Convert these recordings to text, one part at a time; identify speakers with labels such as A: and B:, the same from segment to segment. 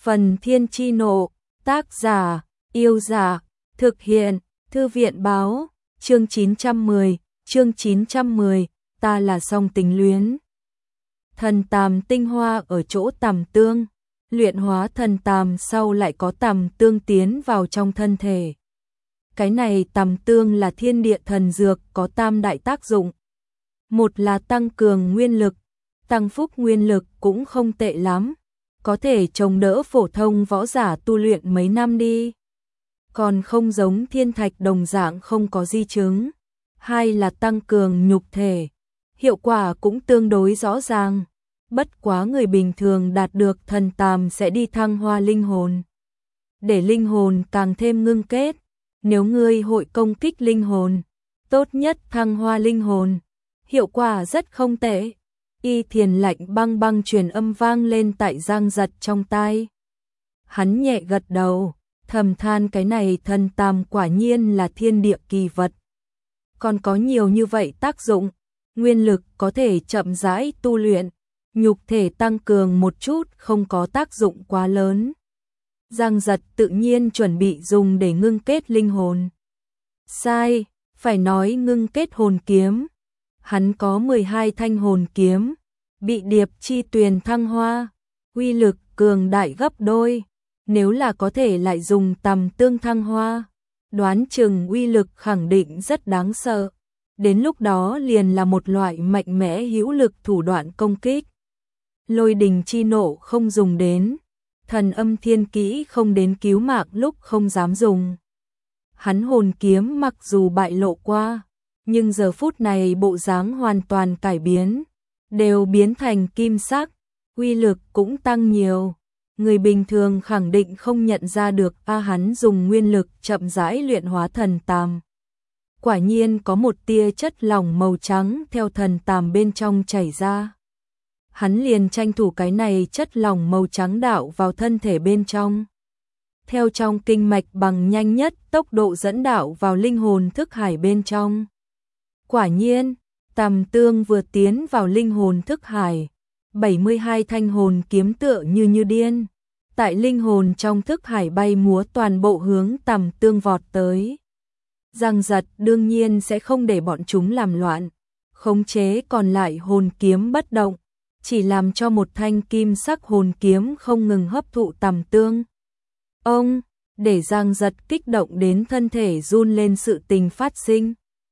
A: Phần Thiên Chi Nộ, tác giả, Yêu Giả, thực hiện, Thư viện báo, chương 910, ta là song tình luyến. Thần tàm tinh hoa ở chỗ tàm tương, luyện hóa thần tàm sau lại có tàm tương tiến vào trong thân thể. Cái này tàm tương là thiên địa thần dược có tam đại tác dụng. Một là tăng cường nguyên lực, tăng phúc nguyên lực cũng không tệ lắm, có thể chống đỡ phổ thông võ giả tu luyện mấy năm đi. Còn không giống thiên thạch đồng dạng không có di chứng. Hai là tăng cường nhục thể, hiệu quả cũng tương đối rõ ràng. Bất quá người bình thường đạt được thần tàm sẽ đi thăng hoa linh hồn. Để linh hồn càng thêm ngưng kết, nếu ngươi hội công kích linh hồn, tốt nhất thăng hoa linh hồn. Hiệu quả rất không tệ. Y Thiền lạnh băng băng truyền âm vang lên tại Giang Giật trong tai. Hắn nhẹ gật đầu, thầm than cái này thần tàm quả nhiên là thiên địa kỳ vật. Còn có nhiều như vậy tác dụng, nguyên lực có thể chậm rãi tu luyện, nhục thể tăng cường một chút không có tác dụng quá lớn. Giang Giật tự nhiên chuẩn bị dùng để ngưng kết linh hồn. Sai, phải nói ngưng kết hồn kiếm. Hắn có 12 thanh hồn kiếm, bị điệp chi tuyền thăng hoa, uy lực cường đại gấp đôi. Nếu là có thể lại dùng tầm tương thăng hoa, đoán chừng uy lực khẳng định rất đáng sợ. Đến lúc đó liền là một loại mạnh mẽ hữu lực thủ đoạn công kích. Lôi đình chi nộ không dùng đến, thần âm thiên kỹ không đến cứu mạng lúc không dám dùng. Hắn hồn kiếm mặc dù bại lộ qua, nhưng giờ phút này bộ dáng hoàn toàn cải biến, đều biến thành kim sắc, uy lực cũng tăng nhiều. Người bình thường khẳng định không nhận ra được hắn dùng nguyên lực chậm rãi luyện hóa thần tàm. Quả nhiên có một tia chất lỏng màu trắng theo thần tàm bên trong chảy ra. Hắn liền tranh thủ cái này chất lỏng màu trắng đạo vào thân thể bên trong. Theo trong kinh mạch bằng nhanh nhất tốc độ dẫn đạo vào linh hồn thức hải bên trong. Quả nhiên, tàm tương vừa tiến vào linh hồn thức hải, 72 thanh hồn kiếm tựa như điên. Tại linh hồn trong thức hải bay múa toàn bộ hướng tàm tương vọt tới. Giang Giật đương nhiên sẽ không để bọn chúng làm loạn, khống chế còn lại hồn kiếm bất động, chỉ làm cho một thanh kim sắc hồn kiếm không ngừng hấp thụ tàm tương. Ông, để Giang Giật kích động đến thân thể run lên sự tình phát sinh.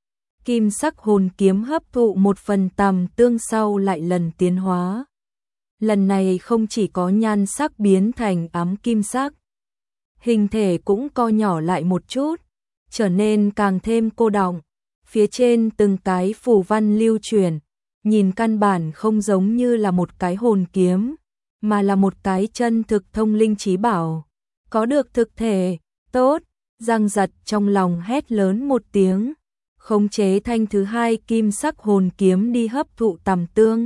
A: Kim sắc hồn kiếm hấp thụ một phần tàm tương sau lại lần tiến hóa. Lần này không chỉ có nhan sắc biến thành ám kim sắc, hình thể cũng co nhỏ lại một chút, trở nên càng thêm cô đọng. Phía trên từng cái phù văn lưu truyền, nhìn căn bản không giống như là một cái hồn kiếm, mà là một cái chân thực thông linh trí bảo. Có được thực thể, tốt, Giang Giật trong lòng hét lớn một tiếng, khống chế thanh thứ hai kim sắc hồn kiếm đi hấp thụ tàm tương.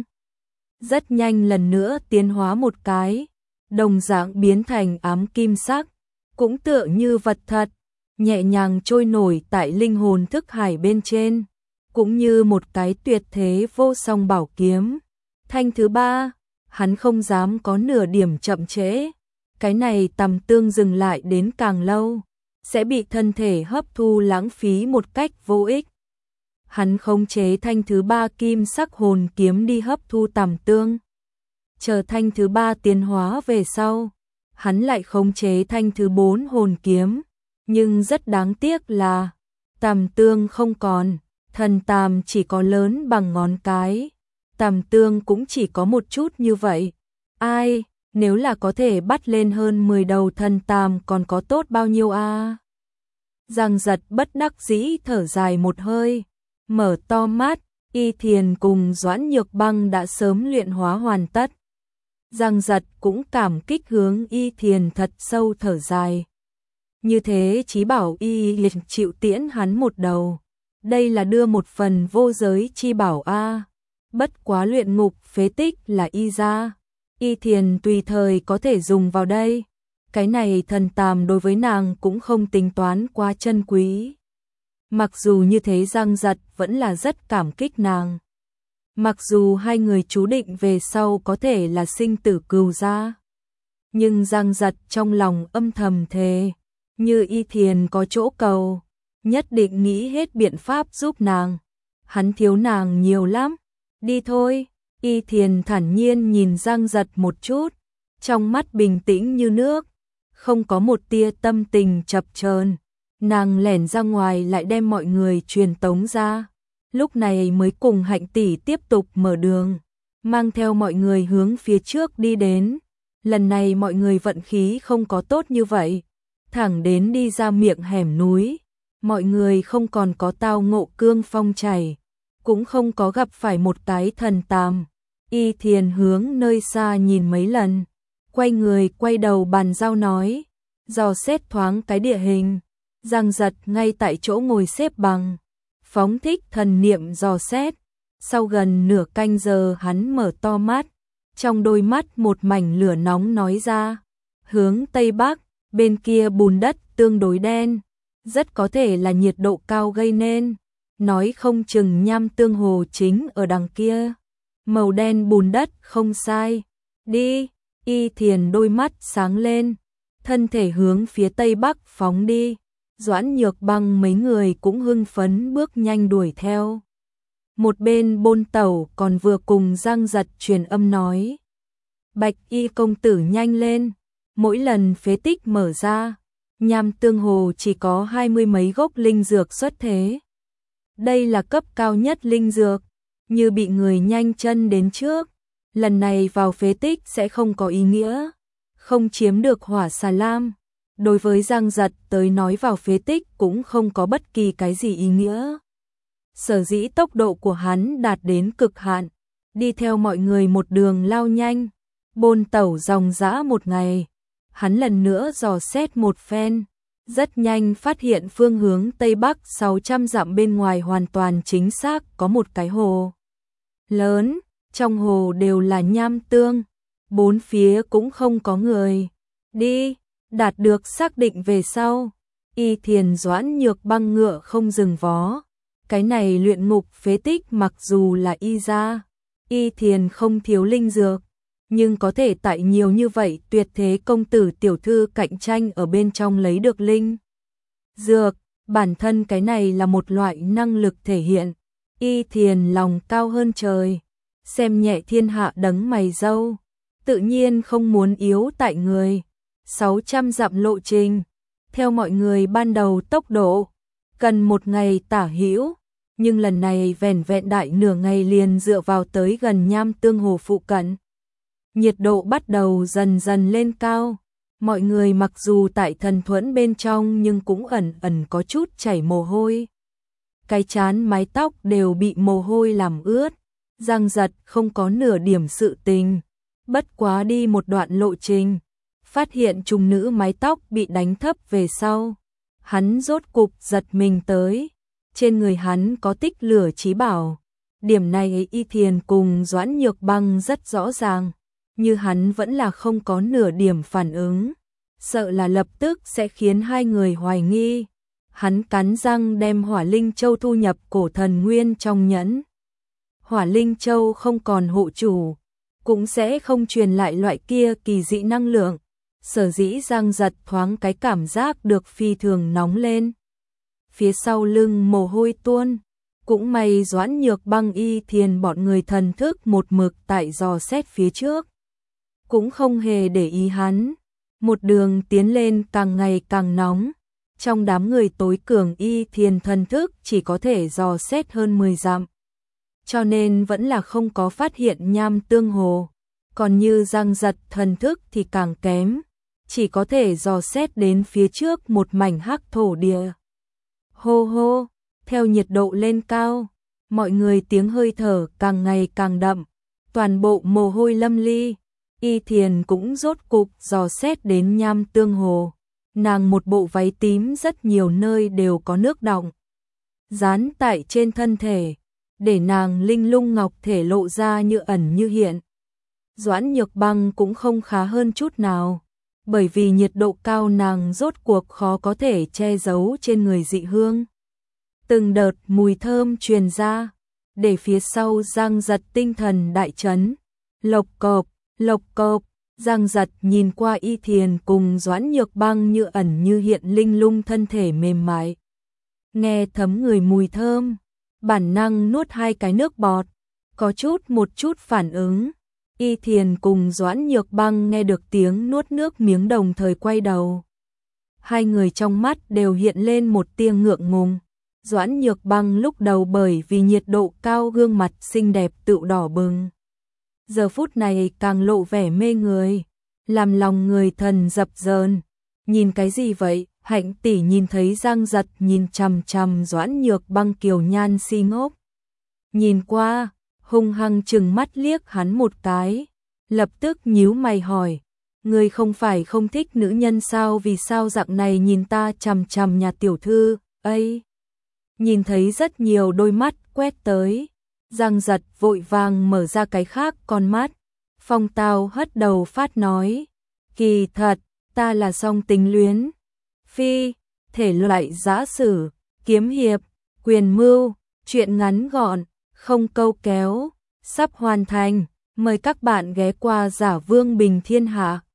A: Rất nhanh lần nữa tiến hóa một cái, đồng dạng biến thành ám kim sắc, cũng tựa như vật thật, nhẹ nhàng trôi nổi tại linh hồn thức hải bên trên, cũng như một cái tuyệt thế vô song bảo kiếm. Thanh thứ ba, hắn không dám có nửa điểm chậm trễ, cái này tàm tương dừng lại đến càng lâu, sẽ bị thân thể hấp thu lãng phí một cách vô ích. Hắn khống chế thanh thứ ba kim sắc hồn kiếm đi hấp thu tàm tương. Chờ thanh thứ ba tiến hóa về sau, hắn lại khống chế thanh thứ 4 hồn kiếm, nhưng rất đáng tiếc là tàm tương không còn, thần tàm chỉ có lớn bằng ngón cái, tàm tương cũng chỉ có một chút như vậy. Ai, nếu là có thể bắt lên hơn 10 đầu thần tàm còn có tốt bao nhiêu a? Giang Giật bất đắc dĩ thở dài một hơi, mở to mắt. Y Thiền cùng Doãn Nhược Băng đã sớm luyện hóa hoàn tất. Giang Giật cũng cảm kích hướng Y Thiền thật sâu thở dài. Như thế chí bảo Y liệt chịu tiễn hắn một đầu. Đây là đưa một phần vô giới chi bảo a. Bất quá luyện ngục phế tích là Y ra. Y Thiền tùy thời có thể dùng vào đây. Cái này thần tàm đối với nàng cũng không tính toán quá chân quý. Mặc dù như thế Giang Giật vẫn là rất cảm kích nàng. Mặc dù hai người chú định về sau có thể là sinh tử cừu gia, nhưng Giang Giật trong lòng âm thầm thề, như Y Thiền có chỗ cầu, nhất định nghĩ hết biện pháp giúp nàng. Hắn thiếu nàng nhiều lắm, đi thôi. Y Thiền thản nhiên nhìn Giang Giật một chút, trong mắt bình tĩnh như nước, không có một tia tâm tình chập chờn. Nàng lẻn ra ngoài lại đem mọi người truyền tống ra, lúc này mới cùng Hạnh tỷ tiếp tục mở đường, mang theo mọi người hướng phía trước đi đến. Lần này mọi người vận khí không có tốt như vậy, thẳng đến đi ra miệng hẻm núi, mọi người không còn có tao ngộ cương phong chảy, cũng không có gặp phải một cái thần tàm. Y Thiền hướng nơi xa nhìn mấy lần, quay người quay đầu bàn giao nói, dò xét thoáng cái địa hình. Giang Giật ngay tại chỗ ngồi xếp bằng, phóng thích thần niệm dò xét. Sau gần nửa canh giờ hắn mở to mắt, trong đôi mắt một mảnh lửa nóng nói ra, hướng Tây Bắc, bên kia bùn đất tương đối đen, rất có thể là nhiệt độ cao gây nên, nói không chừng Nham Tương Hồ chính ở đằng kia. Màu đen bùn đất không sai, đi. Y Thiền đôi mắt sáng lên, thân thể hướng phía Tây Bắc phóng đi. Doãn Nhược Băng mấy người cũng hưng phấn bước nhanh đuổi theo. Một bên Bôn Tẩu còn vừa cùng Giang Giật truyền âm nói, Bạch Y công tử nhanh lên, mỗi lần phế tích mở ra, Nham Tương Hồ chỉ có 20 mấy gốc linh dược xuất thế. Đây là cấp cao nhất linh dược, như bị người nhanh chân đến trước, lần này vào phế tích sẽ không có ý nghĩa, không chiếm được hỏa xà lam. Đối với Giang Giật tới nói vào phế tích cũng không có bất kỳ cái gì ý nghĩa. Sở dĩ tốc độ của hắn đạt đến cực hạn, đi theo mọi người một đường lao nhanh, Bôn Tẩu dòng dã một ngày. Hắn lần nữa dò xét một phen, rất nhanh phát hiện phương hướng Tây Bắc 600 dặm bên ngoài hoàn toàn chính xác có một cái hồ lớn, trong hồ đều là nham tương, bốn phía cũng không có người. Đi, đạt được xác định về sau, Y Thiền Doãn Nhược Băng ngựa không dừng vó. Cái này luyện ngục phế tích mặc dù là Y gia, Y Thiền không thiếu linh dược, nhưng có thể tại nhiều như vậy tuyệt thế công tử tiểu thư cạnh tranh ở bên trong lấy được linh dược, bản thân cái này là một loại năng lực thể hiện. Y Thiền lòng cao hơn trời, xem nhẹ thiên hạ đấng mày râu, tự nhiên không muốn yếu tại người. 600 dặm lộ trình, theo mọi người ban đầu tốc độ, cần một ngày tả hữu, nhưng lần này vẻn vẹn đại nửa ngày liền dựa vào tới gần Nham Tương Hồ phụ cận. Nhiệt độ bắt đầu dần dần lên cao, mọi người mặc dù tại thần thuẫn bên trong nhưng cũng ẩn ẩn có chút chảy mồ hôi. Cái trán mái tóc đều bị mồ hôi làm ướt, Giang Giật không có nửa điểm sự tình, bất quá đi một đoạn lộ trình, phát hiện trùng nữ mái tóc bị đánh thấp về sau. Hắn rốt cục giật mình tới, trên người hắn có tích lửa chí bảo. Điểm này Y Thiền cùng Doãn Nhược Băng rất rõ ràng, như hắn vẫn là không có nửa điểm phản ứng, sợ là lập tức sẽ khiến hai người hoài nghi. Hắn cắn răng đem Hỏa Linh Châu thu nhập cổ thần nguyên trong nhẫn. Hỏa Linh Châu không còn hộ chủ, cũng sẽ không truyền lại loại kia kỳ dị năng lượng. Sở dĩ Giang Giật thoáng cái cảm giác được phi thường nóng lên, phía sau lưng mồ hôi tuôn. Cũng may Doãn Nhược Băng Y Thiền bọn người thần thức một mực tại dò xét phía trước, cũng không hề để ý hắn. Một đường tiến lên càng ngày càng nóng, trong đám người tối cường Y Thiền thần thức chỉ có thể dò xét hơn 10 dặm, cho nên vẫn là không có phát hiện Nham Tương Hồ. Còn như Giang Giật thần thức thì càng kém, chỉ có thể dò xét đến phía trước một mảnh hắc thổ địa. Hô hô, theo nhiệt độ lên cao, mọi người tiếng hơi thở càng ngày càng đậm, toàn bộ mồ hôi lâm ly. Y Thiền cũng rốt cục dò xét đến Nham Tương Hồ. Nàng một bộ váy tím rất nhiều nơi đều có nước đọng dán tại trên thân thể, để nàng linh lung ngọc thể lộ ra như ẩn như hiện. Doãn Nhược Băng cũng không khá hơn chút nào, bởi vì nhiệt độ cao nàng rốt cuộc khó có thể che giấu trên người dị hương. Từng đợt mùi thơm truyền ra, để phía sau Giang Giật tinh thần đại chấn. Lộc cộp, Giang Giật nhìn qua Y Thiền cùng Doãn Nhược Băng như ẩn như hiện linh lung thân thể mềm mại. Nghe thấm người mùi thơm, bản năng nuốt 2 cái nước bọt, có một chút phản ứng. Y Thiền cùng Doãn Nhược Băng nghe được tiếng nuốt nước miếng đồng thời quay đầu. Hai người trong mắt đều hiện lên một tia ngượng ngùng. Doãn Nhược Băng lúc đầu bởi vì nhiệt độ cao gương mặt xinh đẹp tự đỏ bừng. Giờ phút này càng lộ vẻ mê người, làm lòng người thần dập dờn. Nhìn cái gì vậy? Hạnh tỷ nhìn thấy Giang Giật nhìn chằm chằm Doãn Nhược Băng kiều nhan si ngốc. Nhìn qua, hung hăng chừng mắt liếc hắn một cái, lập tức nhíu mày hỏi, ngươi không phải không thích nữ nhân sao, vì sao dạng này nhìn ta chằm chằm nhà tiểu thư, ấy. Nhìn thấy rất nhiều đôi mắt quét tới, Giang Giật vội vàng mở ra cái khác con mắt, phong tao hất đầu phát nói, kỳ thật, ta là song tính luyến, phi, thể loại giã sử, kiếm hiệp, quyền mưu, truyện ngắn gọn, không câu kéo, sắp hoàn thành, mời các bạn ghé qua Giả Vương Bình Thiên Hạ.